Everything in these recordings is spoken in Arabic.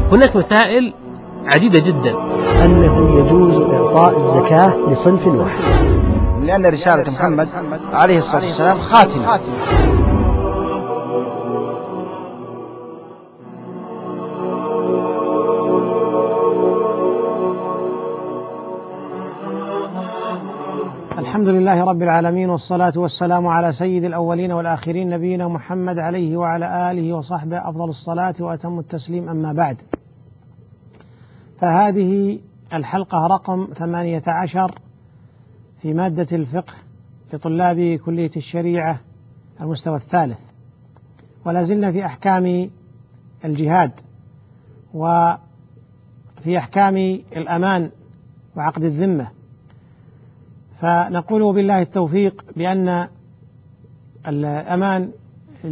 هناك مسائل عديدة جدا. أنه يجوز إعطاء الزكاة لصنف واحد، لأن رسالة محمد عليه الصلاة والسلام خاتمة. الحمد لله رب العالمين، والصلاة والسلام على سيد الأولين والآخرين نبينا محمد عليه وعلى آله وصحبه أفضل الصلاة وأتم التسليم، أما بعد. فهذه الحلقة رقم 18 في مادة الفقه لطلاب كلية الشريعة المستوى الثالث، ولا زلنا في أحكام الجهاد وفي أحكام الأمان وعقد الذمة. فنقول بالله التوفيق بأن الأمان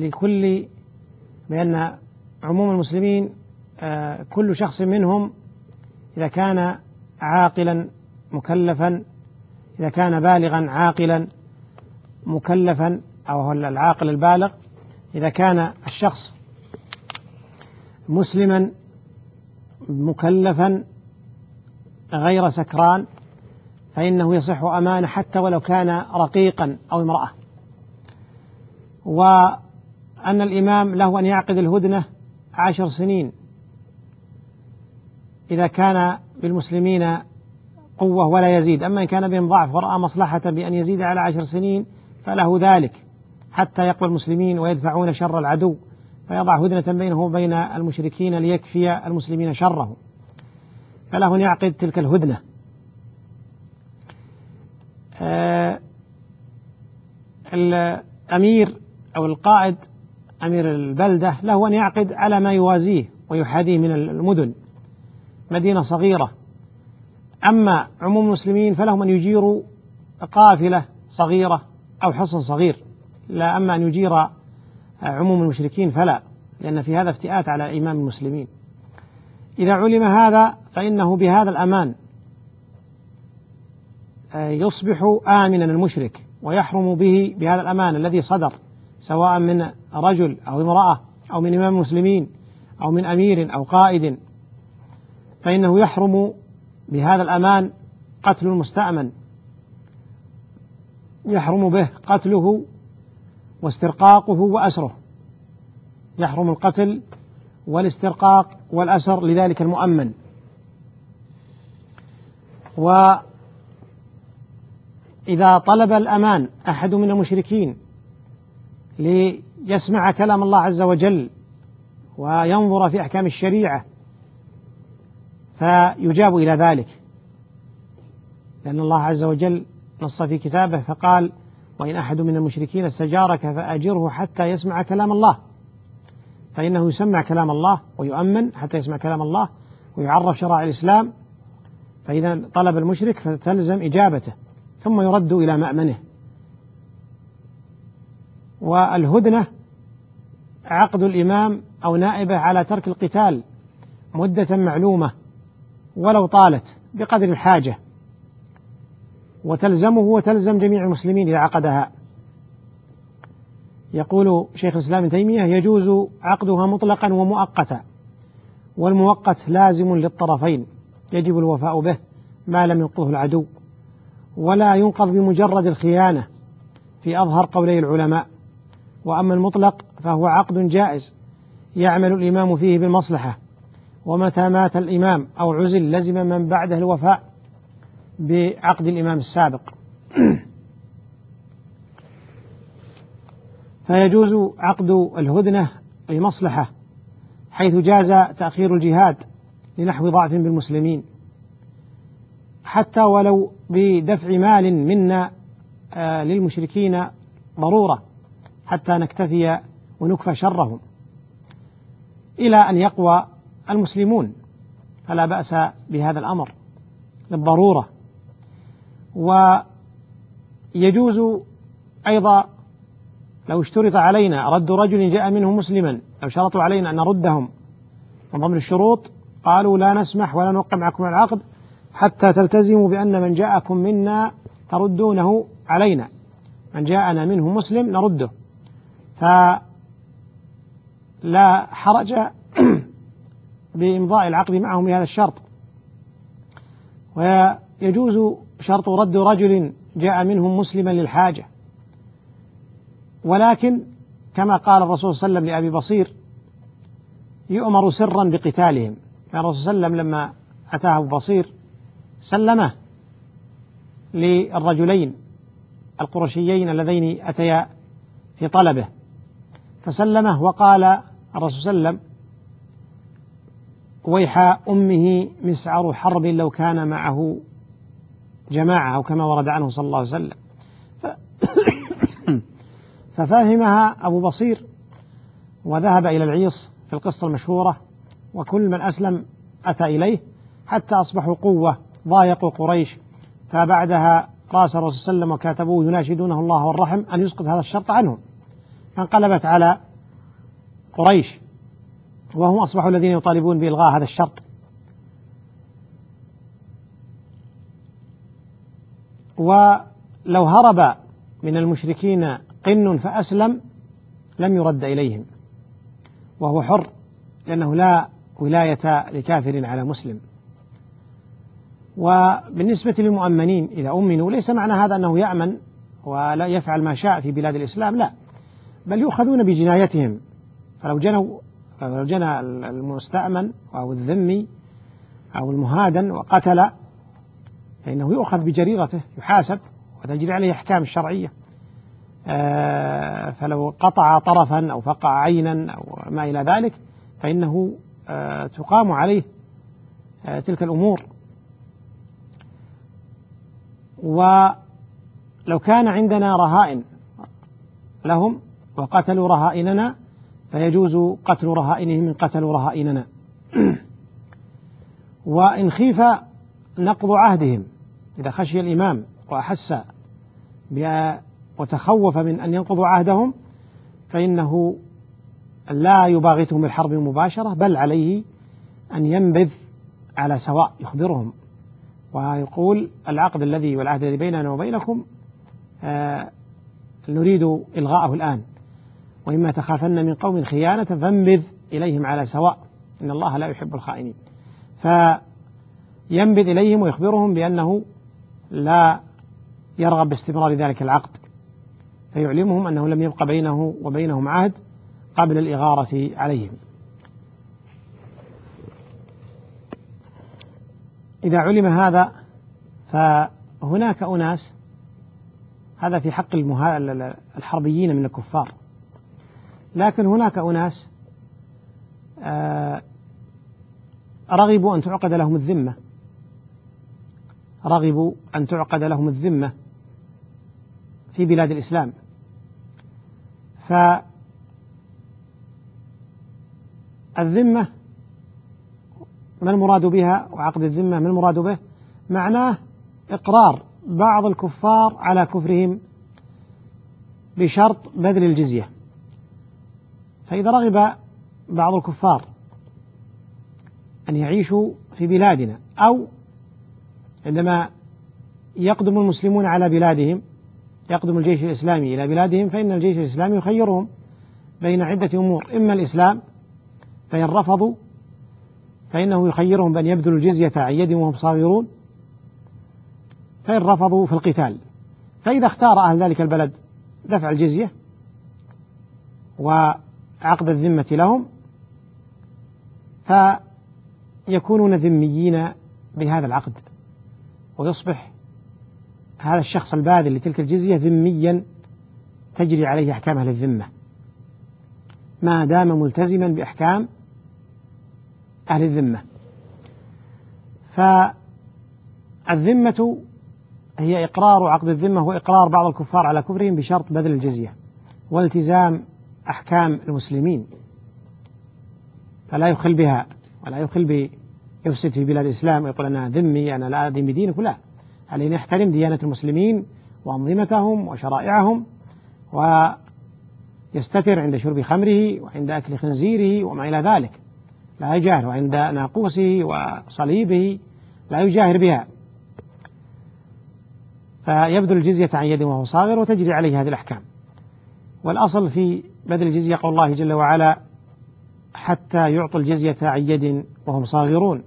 بأن عموم المسلمين كل شخص منهم إذا كان عاقلا مكلفا، إذا كان بالغا عاقلا مكلفا، أو هو العاقل البالغ، إذا كان الشخص مسلما مكلفا غير سكران فإنه يصح أمانة حتى ولو كان رقيقا أو امرأة. وأن الإمام له أن يعقد الهدنة 10 سنين إذا كان بالمسلمين قوة ولا يزيد، أما إن كان بهم ضعف ورأى مصلحة بأن يزيد على 10 سنين فله ذلك حتى يقوى المسلمين ويدفعون شر العدو، فيضع هدنة بينه وبين المشركين ليكفي المسلمين شره، فله أن يعقد تلك الهدنة. الأمير أو القائد أمير البلدة له أن يعقد على ما يوازيه ويحاذيه من المدن، مدينة صغيرة. أما عموم المسلمين فلهم أن يجيروا قافلة صغيرة أو حصن صغير، لا أما أن يجير عموم المشركين فلا، لأن في هذا افتئات على إمام المسلمين. إذا علم هذا فإنه بهذا الأمان يصبح آمنا المشرك، ويحرم به بهذا الأمان الذي صدر سواء من رجل أو امرأة أو من إمام المسلمين أو من أمير أو قائد، فإنه يحرم بهذا الأمان قتل المستأمن، يحرم به قتله واسترقاقه وأسره، يحرم القتل والاسترقاق والأسر لذلك المؤمن. وإذا طلب الأمان أحد من المشركين ليسمع كلام الله عز وجل وينظر في أحكام الشريعة فيجاب إلى ذلك، لأن الله عز وجل نص في كتابه فقال: وإن أحد من المشركين استجارك فأجره حتى يسمع كلام الله، فإنه يسمع كلام الله ويؤمن حتى يسمع كلام الله ويعرف شرائع الإسلام، فإذا طلب المشرك فتلزم إجابته ثم يرد إلى مأمنه. والهدنة عقد الإمام أو نائبه على ترك القتال مدة معلومة ولو طالت بقدر الحاجة، وتلزمه وتلزم جميع المسلمين إذا عقدها. يقول شيخ الإسلام ابن تيمية: يجوز عقدها مطلقا ومؤقتا، والمؤقت لازم للطرفين يجب الوفاء به ما لم ينقضه العدو، ولا ينقض بمجرد الخيانة في أظهر قولي العلماء. وأما المطلق فهو عقد جائز يعمل الإمام فيه بالمصلحة، ومتى مات الإمام أو عزل لزم من بعده الوفاء بعقد الإمام السابق. فيجوز عقد الهدنة لمصلحة، حيث جاز تأخير الجهاد لنحو ضعف بالمسلمين، حتى ولو بدفع مال منا للمشركين ضرورة حتى نكتفي ونكفى شرهم إلى أن يقوى المسلمون، فلا بأس بهذا الأمر للضرورة. ويجوز أيضا لو اشترط علينا رد رجل جاء منه مسلما، لو شرطوا علينا أن نردهم من ضمن الشروط قالوا: لا نسمح ولا نوقع معكم العقد حتى تلتزموا بأن من جاءكم منا تردونه علينا، من جاءنا منه مسلم نرده. فلا حرج بإمضاء العقد معهم بهذا الشرط. ويجوز شرط رد رجل جاء منهم مسلما للحاجة، ولكن كما قال الرسول صلى الله عليه وسلم لأبي بصير يؤمر سرا بقتالهم. كان الرسول صلى الله عليه وسلم لما أتاه أبو بصير سلمه للرجلين القرشيين اللذين أتيا في طلبه، فسلمه وقال الرسول صلى الله عليه وسلم: ويح أمه مسعر حرب لو كان معه جماعة، أو كما ورد عنه صلى الله عليه وسلم. ففهمها أبو بصير وذهب إلى العيص في القصة المشهورة، وكل من أسلم أتى إليه حتى أصبحوا قوة ضايقوا قريش. فبعدها رأس الرسول صلى الله عليه وسلم وكاتبوه يناشدونه الله والرحم أن يسقط هذا الشرط عنهم، فانقلبت على قريش وهم أصبحوا الذين يطالبون بإلغاء هذا الشرط. ولو هرب من المشركين قن فأسلم لم يرد إليهم، وهو حر، لأنه لا ولاية لكافر على مسلم. وبالنسبة للمؤمنين إذا أمنوا ليس معنى هذا أنه يأمن ولا يفعل ما شاء في بلاد الإسلام، لا، بل يؤخذون بجنايتهم. فلو جنى المستأمن أو الذمي أو المهادن وقتل فإنه يؤخذ بجريرته، يحاسب وتجري عليه أحكام الشرعية. فلو قطع طرفا أو فقع عينا أو ما إلى ذلك فإنه تقام عليه تلك الأمور. ولو كان عندنا رهائن لهم وقتلوا رهائننا فيجوز قتل رهائنهم من قتلوا رهائننا. وإن خيف نقض عهدهم، إذا خشي الإمام وأحس وتخوف من أن ينقضوا عهدهم فإنه لا يباغتهم بالحرب مباشرة، بل عليه أن ينبذ على سواء، يخبرهم ويقول: العقد الذي والعهد الذي بيننا وبينكم نريد إلغاءه الآن، وإما تخافن من قوم خيانة فانبذ إليهم على سواء إن الله لا يحب الخائنين. فينبذ إليهم ويخبرهم بأنه لا يرغب باستمرار ذلك العقد، فيعلمهم أنه لم يبق بينه وبينهم عهد قبل الإغارة عليهم. إذا علم هذا فهناك أناس، هذا في حق الحربيين من الكفار، لكن هناك أناس رغبوا أن تعقد لهم الذمة، رغبوا أن تعقد لهم الذمة في بلاد الإسلام. فالذمة ما المراد بها، وعقد الذمة ما المراد به؟ معناه إقرار بعض الكفار على كفرهم بشرط بذل الجزية. فإذا رغب بعض الكفار أن يعيشوا في بلادنا، أو عندما يقدم المسلمون على بلادهم، يقدم الجيش الإسلامي إلى بلادهم، فإن الجيش الإسلامي يخيرهم بين عدة أمور: إما الإسلام، فإن رفضوا فإنه يخيرهم بأن يبذلوا الجزية عن يدهم وهم صاغرون، فإن رفضوا في القتال. فإذا اختار أهل ذلك البلد دفع الجزية وعقد الذمة لهم فيكونون ذميين بهذا العقد، ويصبح هذا الشخص الباذل لتلك الجزية ذميا تجري عليه أحكام أهل الذمة ما دام ملتزما بأحكام أهل الذمة. فالذمة هي إقرار عقد الذمة، هو إقرار بعض الكفار على كفرهم بشرط بذل الجزية والتزام أحكام المسلمين، فلا يخل بها ولا يخل يفسد في بلاد الإسلام ويقول أنا ذمي، أنا لا أدين بدينك. لا، علينا نحترم ديانة المسلمين وأنظمتهم وشرائعهم، ويستتر عند شرب خمره وعند أكل خنزيره وما إلى ذلك، لا يجاهر، وعند ناقوسه وصليبه لا يجاهر بها، فيبذل الجزية عن يد وهو صاغر وتجري عليه هذه الأحكام. والأصل في بذل الجزية قول الله جل وعلا: حتى يعطوا الجزية عن يد وهم صاغرون.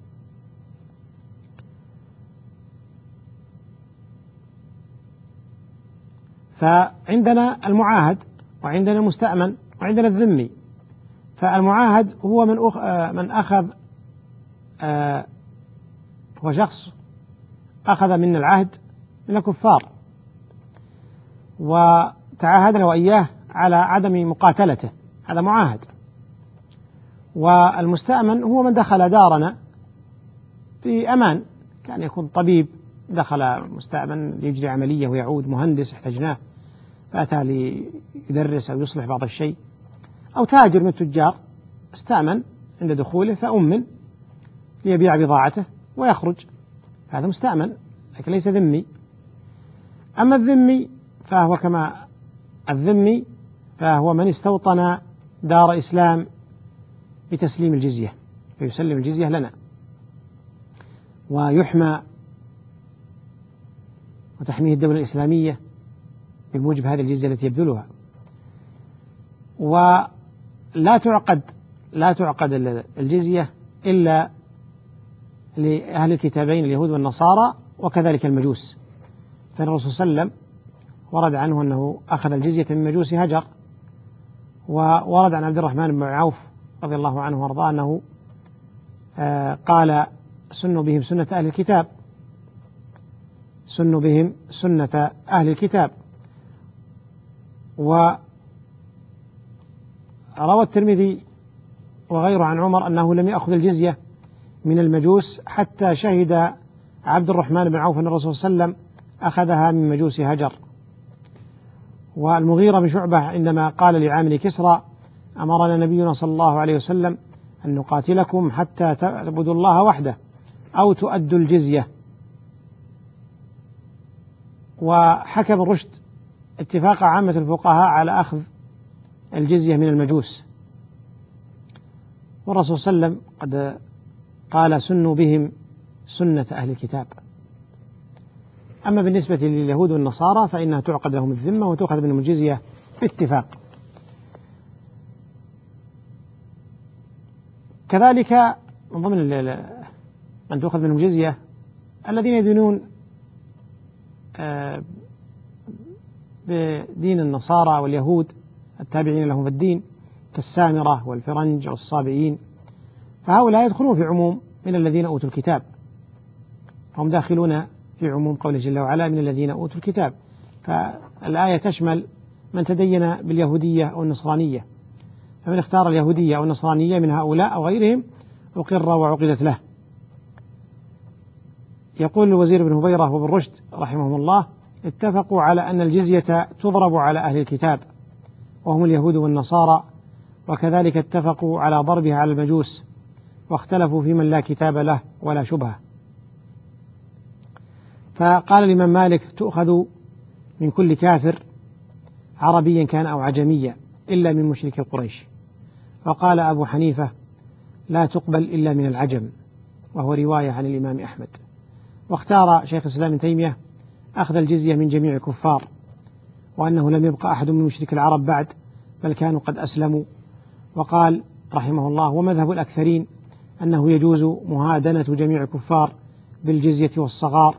فعندنا المعاهد وعندنا المستأمن وعندنا الذمي. فالمعاهد هو من أخذ هو شخص أخذ من العهد من الكفار وتعاهدنا وإياه على عدم مقاتلته، هذا معاهد. والمستأمن هو من دخل دارنا في أمان، كان يكون طبيب دخل مستأمن ليجري عملية ويعود، مهندس احتجناه فأتى ليدرس أو يصلح بعض الشيء، أو تاجر من التجار استأمن عند دخوله فأمن ليبيع بضاعته ويخرج، هذا مستأمن لكن ليس ذمي. أما الذمي فهو من استوطن دار إسلام بتسليم الجزية، فيسلم الجزية لنا ويحمى وتحميه الدولة الإسلامية بموجب هذه الجزية التي يبذلها. ولا تعقد الجزية إلا لأهل الكتابين اليهود والنصارى وكذلك المجوس. فالرسول صلى الله عليه وسلم ورد عنه أنه أخذ الجزية من مجوس هجر، وورد عن عبد الرحمن بن عوف رضي الله عنه وارضاه أنه قال: سنوا بهم سنة أهل الكتاب، سنوا بهم سنة أهل الكتاب. وروى الترمذي وغيره عن عمر أنه لم يأخذ الجزية من المجوس حتى شهد عبد الرحمن بن عوف أن الرسول صلى الله عليه وسلم أخذها من مجوس هجر. والمغيرة بن شعبة عندما قال لعامل كسرى: أمرنا نبينا صلى الله عليه وسلم أن نقاتلكم حتى تعبدوا الله وحده أو تؤدوا الجزية. وحكى ابن رشد اتفاق عامة الفقهاء على أخذ الجزية من المجوس، والرسول صلى الله عليه وسلم قد قال: سنوا بهم سنة أهل الكتاب. أما بالنسبة لليهود والنصارى فإنها تعقد لهم الذمة وتأخذ منهم الجزية باتفاق. كذلك من ضمن من تأخذ منهم الجزية الذين يدينون بدين النصارى واليهود التابعين لهم في الدين كالسامرة والفرنج والصابئين، فهؤلاء يدخلون في عموم من الذين أوتوا الكتاب، هم داخلون في عموم قوله جل وعلا: من الذين أوتوا الكتاب. فالآية تشمل من تدين باليهودية أو النصرانية، فمن اختار اليهودية أو النصرانية من هؤلاء أو غيرهم أقر وعقدت له. يقول الوزير بن هبيرة وابن رشد رحمهم الله: اتفقوا على أن الجزية تضرب على أهل الكتاب وهم اليهود والنصارى، وكذلك اتفقوا على ضربها على المجوس، واختلفوا في من لا كتاب له ولا شبهة. فقال الإمام مالك: تؤخذ من كل كافر عربيا كان أو عجميا إلا من مشرك قريش. وقال أبو حنيفة: لا تقبل إلا من العجم، وهو رواية عن الإمام أحمد. واختار شيخ الإسلام ابن تيمية أخذ الجزية من جميع الكفار، وأنه لم يبقى أحد من مشرك العرب بعد، بل كانوا قد أسلموا. وقال رحمه الله: ومذهب الأكثرين أنه يجوز مهادنة جميع الكفار بالجزية والصغار.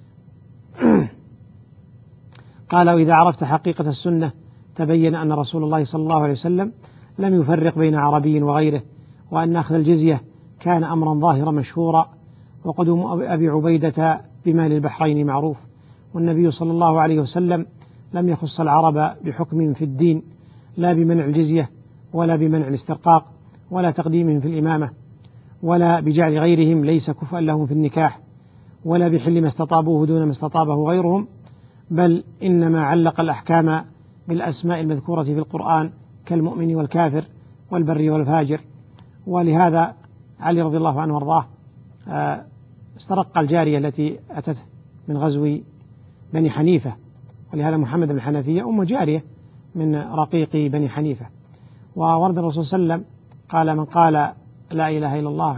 قال: وإذا عرفت حقيقة السنة تبين أن رسول الله صلى الله عليه وسلم لم يفرق بين عربي وغيره، وأن أخذ الجزية كان أمرا ظاهرا مشهورا، وقدوم أبي عبيدة بمال البحرين معروف. والنبي صلى الله عليه وسلم لم يخص العرب بحكم في الدين، لا بمنع الجزية ولا بمنع الاسترقاق ولا تقديمهم في الإمامة، ولا بجعل غيرهم ليس كفءا لهم في النكاح، ولا بحل ما استطابوه دون ما استطابه غيرهم، بل إنما علق الأحكام بالأسماء المذكورة في القرآن كالمؤمن والكافر والبر والفاجر. ولهذا علي رضي الله عنه وارضاه استرق الجارية التي أتت من غزو بني حنيفة، ولهذا محمد بن الحنفية أم جارية من رقيق بني حنيفة. وورد الرسول صلى الله عليه وسلم قال: من قال لا إله إلا الله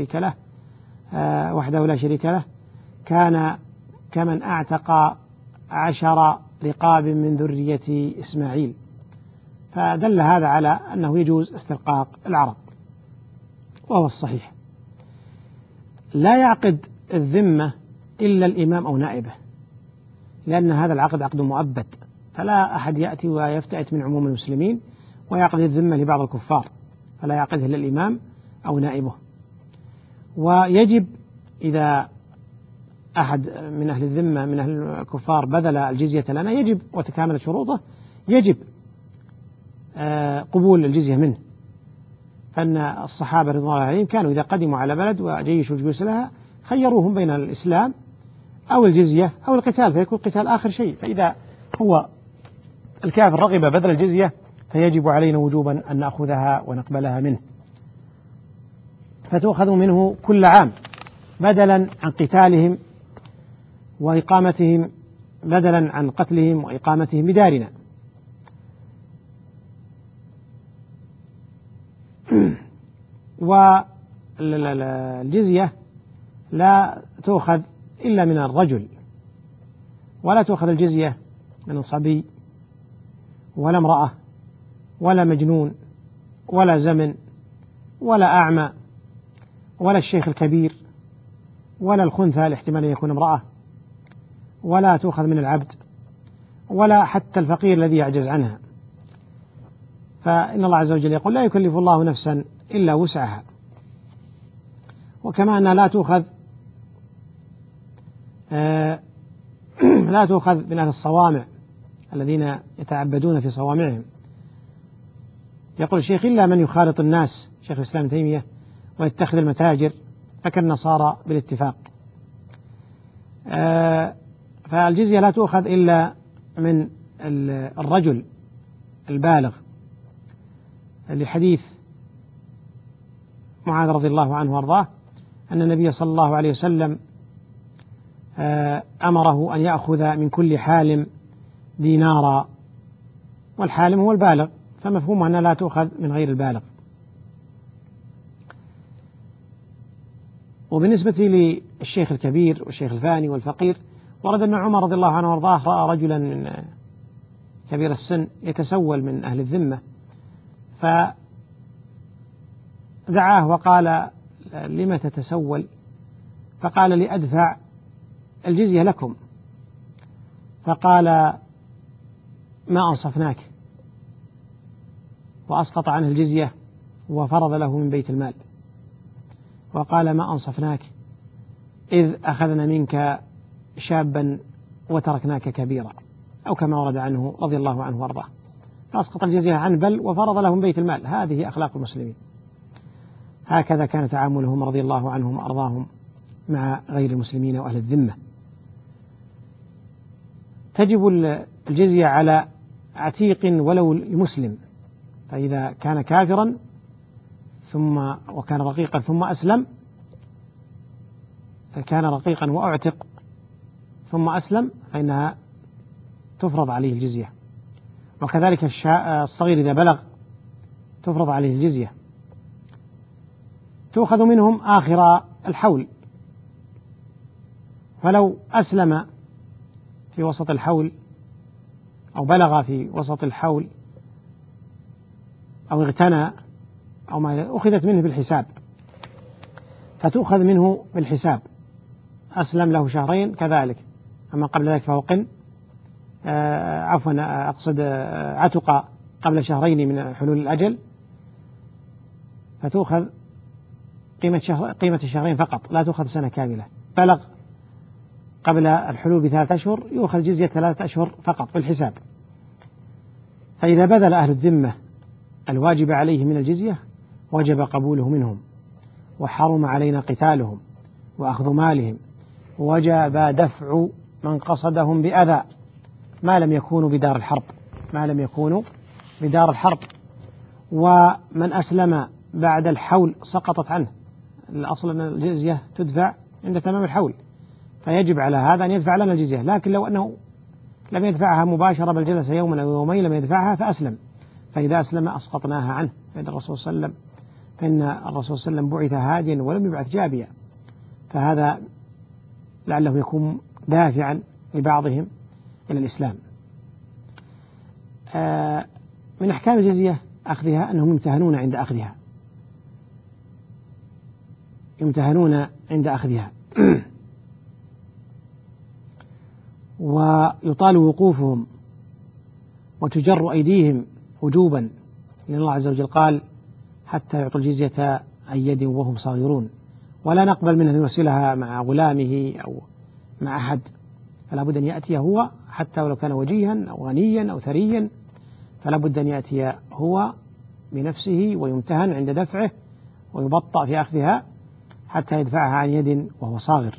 وحده لا شريك له كان كمن أعتق 10 رقاب من ذرية إسماعيل. فدل هذا على أنه يجوز استرقاق العرب، وهو الصحيح. لا يعقد الذمة إلا الإمام أو نائبه، لأن هذا العقد عقد مؤبد، فلا أحد يأتي ويفتئت من عموم المسلمين ويعقد الذمة لبعض الكفار، فلا يعقدها إلا الإمام أو نائبه. ويجب إذا أحد من أهل الذمة من أهل الكفار بذل الجزية لنا، يجب وتكامل شروطه، يجب قبول الجزية منه. فإن الصحابة رضوان الله عليهم كانوا إذا قدموا على بلد وجيشوا الجيوش لها خيروهم بين الإسلام أو الجزية أو القتال، فيكون القتال آخر شيء. فإذا هو الكافر رغب بذل الجزية فيجب علينا وجوبا أن نأخذها ونقبلها منه، فتؤخذ منه كل عام بدلا عن قتالهم وإقامتهم، بدلا عن قتلهم وإقامتهم بدارنا. والجزية لا تؤخذ إلا من الرجل، ولا تؤخذ الجزية من صبي ولا امرأة ولا مجنون ولا زمن ولا أعمى ولا الشيخ الكبير ولا الخنثى لاحتمال أن يكون امرأة، ولا تؤخذ من العبد ولا حتى الفقير الذي يعجز عنها. فإن الله عز وجل يقول لا يكلف الله نفسا إلا وسعها. وكما أنها لا تؤخذ من أهل الصوامع الذين يتعبدون في صوامعهم. يقول الشيخ إلا من يخالط الناس، شيخ الإسلام ابن تيمية، ويتخذ المتاجر فكالنصارى بالاتفاق. فالجزية لا تؤخذ إلا من الرجل البالغ، لحديث معاذ رضي الله عنه وارضاه أن النبي صلى الله عليه وسلم أمره أن يأخذ من كل حالم دينارا، والحالم هو البالغ، فمفهوم أنها لا تؤخذ من غير البالغ. وبالنسبة للشيخ الكبير والشيخ الفاني والفقير، ورد أن عمر رضي الله عنه وارضاه رأى رجلا من كبير السن يتسول من أهل الذمة، فدعاه وقال لم تتسول؟ فقال لأدفع الجزية لكم. فقال ما أنصفناك، وأسقط عنه الجزية وفرض له من بيت المال. وقال ما أنصفناك إذ أخذنا منك شابا وتركناك كبيرا، أو كما ورد عنه رضي الله عنه وارضاه، فأسقط الجزية عنه بل وفرض له من بيت المال. هذه أخلاق المسلمين، هكذا كان تعاملهم رضي الله عنهم وأرضاهم مع غير المسلمين وأهل الذمة. تجب الجزية على عتيق ولو المسلم، فإذا كان كافرا وكان رقيقا ثم أسلم، كان رقيقا وأعتق ثم أسلم، فإنها تفرض عليه الجزية. وكذلك الصغير إذا بلغ تفرض عليه الجزية. تؤخذ منهم آخر الحول، فلو أسلم في وسط الحول أو بلغ في وسط الحول أو اغتنى أو ما، أخذت منه بالحساب، فتؤخذ منه بالحساب. أسلم له شهرين كذلك، أما قبل ذلك فهو قن، أقصد عتق قبل شهرين من حلول الأجل، فتؤخذ قيمة الشهرين فقط، لا تؤخذ سنة كاملة. بلغ قبل الحلول ب3 أشهر يؤخذ جزية 3 أشهر فقط بالحساب. فإذا بذل أهل الذمة الواجب عليه من الجزية وجب قبوله منهم، وحرم علينا قتالهم وأخذ مالهم، وجب دفع من قصدهم بأذى ما لم يكونوا بدار الحرب. ومن أسلم بعد الحول سقطت عنه، الأصل أن الجزية تدفع عند تمام الحول، فيجب على هذا أن يدفع لنا الجزية. لكن لو أنه لم يدفعها مباشرة بل جلس يوما أو يومين لم يدفعها فأسلم، فإذا أسلم أسقطناها عنه. فإن الرسول صلى الله عليه وسلم بعث هاديا ولم يبعث جابيا، فهذا لعله يكون دافعا لبعضهم إلى الإسلام. من أحكام الجزية أخذها أنهم يمتهنون عند أخذها، يمتهنون عند أخذها ويطال وقوفهم وتجر أيديهم وجوبا، لأن الله عز وجل قال حتى يعطوا الجزية عن يد وهم صاغرون، ولا نقبل منه أن يرسلها مع غلامه أو مع أحد، فلا بد أن يأتي هو، حتى ولو كان وجيها أو غنيا أو ثريا فلا بد أن يأتي هو بنفسه ويمتهن عند دفعه ويبطأ في أخذها حتى يدفعها عن يد وهو صاغر.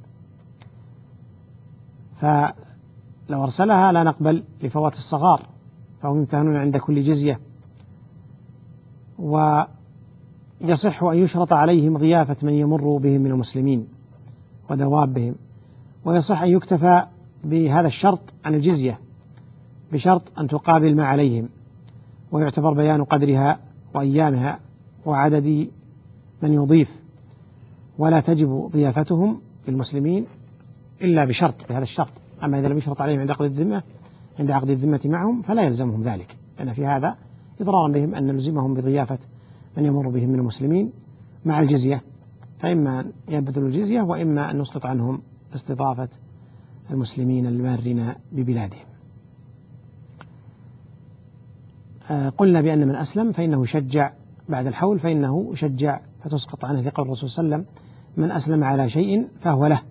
فلو أرسلها لا نقبل لفوات الصغار، فهم يمتهنون عند كل جزية. ويصح أن يشرط عليهم ضيافة من يمر بهم من المسلمين ودوابهم، ويصح أن يكتفى بهذا الشرط عن الجزية بشرط أن تقابل ما عليهم، ويعتبر بيان قدرها وأيامها وعدد من يضيف، ولا تجب ضيافتهم للمسلمين إلا بشرط، بهذا الشرط. أما إذا لم يشرط عليهم عند عقد الذمة معهم فلا يلزمهم ذلك، لأن في هذا إضرارا بهم أن نلزمهم بضيافة من يمر بهم من المسلمين مع الجزية، فإما أن يبذلوا الجزية وإما أن نسقط عنهم استضافة المسلمين المارين ببلادهم. قلنا بأن من أسلم فإنه يشجع بعد الحول، فإنه يشجع فتسقط عنه، لقول الرسول صلى الله عليه وسلم من أسلم على شيء فهو له.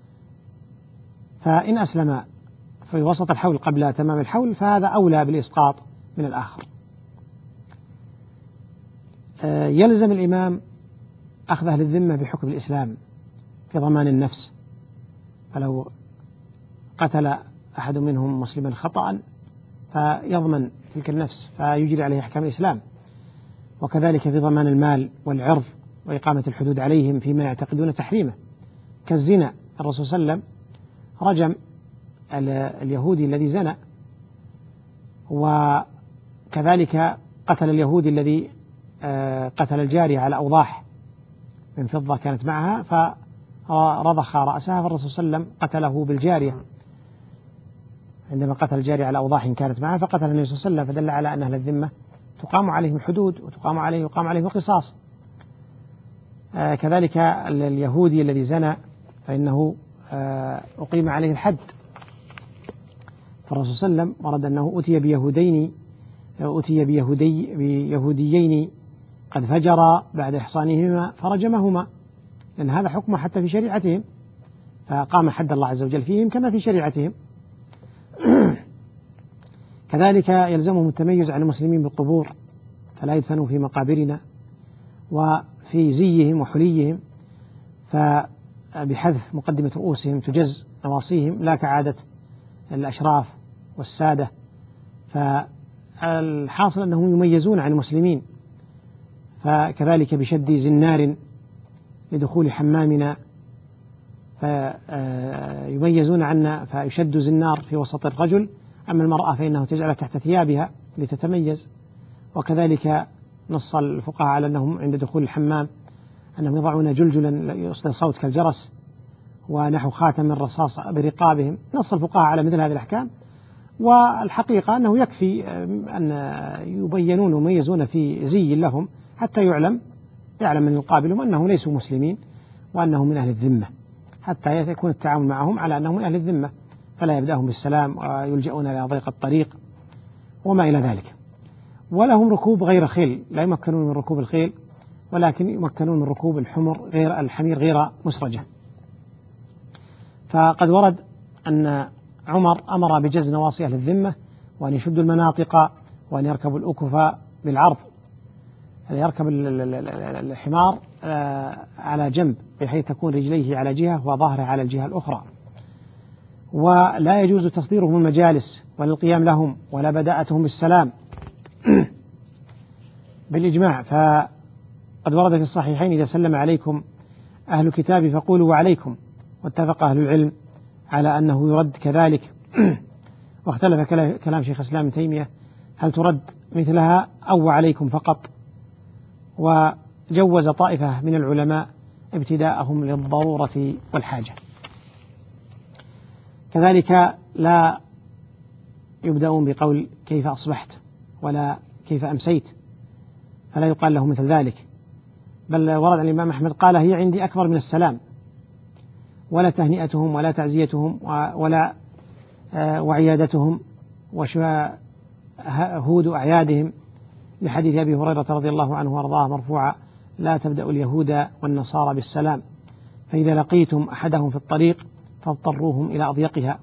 فإن أسلم في وسط الحول قبل تمام الحول فهذا أولى بالإسقاط من الآخر. يلزم الإمام أخذ أهل الذمة بحكم الإسلام في ضمان النفس، فلو قتل أحد منهم مسلما خطأ فيضمن تلك النفس فيجري عليه أحكام الإسلام، وكذلك في ضمان المال والعرض وإقامة الحدود عليهم فيما يعتقدون تحريمه كالزنا. الرسول صلى الله عليه وسلم رجم اليهودي الذي زنى، وكذلك قتل اليهودي الذي قتل الجارية على أوضاح من فضة كانت معها فرضخ رأسها، فالرسول صلى الله عليه وسلم قتله بالجارية عندما قتل الجارية على أوضاح كانت معها، فقتل النبي صلى الله عليه وسلم، فدل على أن أهل الذمة تقام عليهم الحدود ويقام عليهم القصاص. كذلك اليهودي الذي زنى فإنه أقيم عليه الحد، فالرسول صلى الله عليه وسلم ورد أنه أتي بيهوديين قد فجرا بعد إحصانهما فرجمهما، لأن هذا حكم حتى في شريعتهم، فقام حد الله عز وجل فيهم كما في شريعتهم. كذلك يلزمهم التميز عن المسلمين بالقبور، فلا يدفنوا في مقابرنا وفي زيهم وحليهم، فبحذف مقدمة رؤوسهم تجز نواصيهم لا كعادة الأشراف والسادة. فالحاصل أنهم يميزون عن المسلمين، فكذلك بشد زنار لدخول حمامنا فيميزون عنا، فيشد زنار في وسط الرجل، أما المرأة فإنه تجعل تحت ثيابها لتتميز. وكذلك نص الفقهاء على أنهم عند دخول الحمام أنهم يضعون جلجلا يصدر صوت كالجرس ونحو خاتم من رصاص برقابهم. نص الفقهاء على مثل هذه الأحكام، والحقيقة أنه يكفي أن يبينون ويميزون في زي لهم حتى يعلم من يقابلهم أنهم ليسوا مسلمين وأنهم من أهل الذمة، حتى يكون التعامل معهم على أنهم من أهل الذمة، فلا يبدأهم بالسلام ويلجؤون إلى ضيق الطريق وما إلى ذلك. ولهم ركوب غير خيل، لا يمكنون من ركوب الخيل ولكن يمكنون من ركوب الحمير غير مسرجة. فقد ورد أن عمر أمر بجز نواصي أهل الذمة، وأن يشدوا المناطق، وأن يركبوا الأكف بالعرض، أن يركب الحمار على جنب بحيث تكون رجليه على جهة وظهره على الجهة الأخرى. ولا يجوز تصديرهم المجالس ولا القيام لهم ولا بداءتهم بالسلام بالإجماع. فقد ورد في الصحيحين إذا سلم عليكم أهل الكتاب فقولوا وعليكم، واتفق أهل العلم على أنه يرد كذلك. واختلف كلام شيخ الإسلام ابن تيمية هل ترد مثلها أو وعليكم فقط، وجوز طائفة من العلماء ابتداءهم للضرورة والحاجة. كذلك لا يبدأون بقول كيف أصبحت ولا كيف أمسيت، فلا يقال له مثل ذلك. بل ورد عن الإمام أحمد قال هي عندي أكبر من السلام، ولا تهنئتهم ولا تعزيتهم ولا وعيادتهم وشهود أعيادهم، لحديث أبي هريرة رضي الله عنه وارضاه مرفوعا: لا تبدأ اليهود والنصارى بالسلام، فإذا لقيتم أحدهم في الطريق فاضطروهم إلى أضيقها.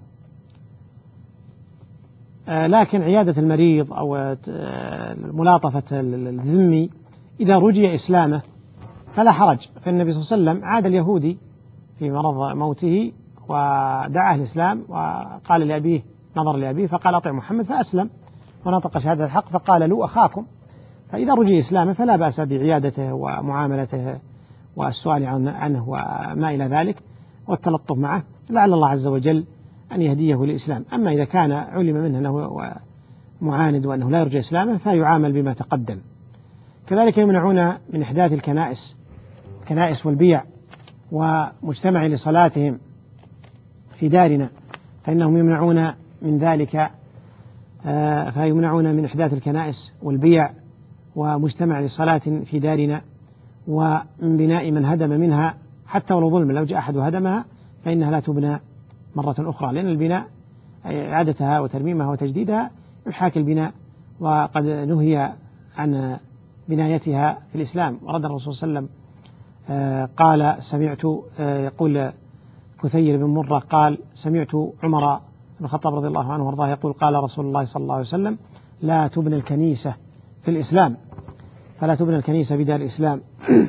لكن عيادة المريض أو ملاطفة الذمي إذا رجي إسلامه فلا حرج، فالنبي صلى الله عليه وسلم عاد اليهودي في مرض موته ودعاه الإسلام، وقال لأبيه، نظر لأبيه فقال أطع محمد، فأسلم ونطق شهادة الحق، فقال له أخاكم. فإذا رجي إسلامه فلا بأس بعيادته ومعاملته والسؤال عنه وما إلى ذلك والتلطف معه، لعل الله عز وجل أن يهديه للإسلام. أما إذا كان علم منه أنه معاند وأنه لا يرجى إسلامه فيعامل بما تقدم. كذلك يمنعون من إحداث الكنائس والبيع ومجتمع لصلاتهم في دارنا، فإنهم يمنعون من ذلك، فيمنعون من إحداث الكنائس والبيع ومجتمع لصلاة في دارنا، ومن بناء من هدم منها حتى ولو ظلم، لو جاء أحد هدمها فإنها لا تبنى مرة أخرى، لأن البناء إعادتها وترميمها وتجديدها يحاكي البناء، وقد نهي عن بنايتها في الإسلام. ورد الرسول صلى الله عليه وسلم قال سمعت، يقول كثير بن مرة قال سمعت عمر بن الخطاب رضي الله عنه وارضاه يقول قال رسول الله صلى الله عليه وسلم لا تبنى الكنيسة في الإسلام، فلا تبنى الكنيسة بدار الإسلام،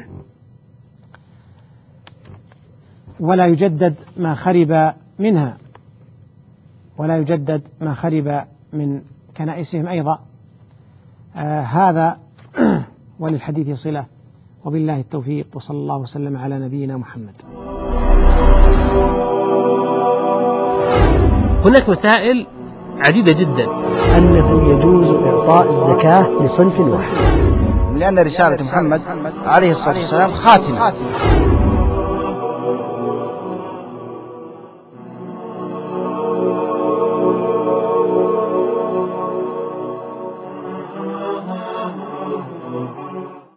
ولا يجدد ما خرب منها، ولا يجدد ما خرب من كنائسهم أيضا. هذا وللحديث صلة، وبالله التوفيق، وصلى الله وسلم على نبينا محمد. هناك مسائل عديدة جدا. أنه يجوز إعطاء الزكاة لصنف واحد، لأن رسالة محمد عليه الصلاة والسلام خاتمة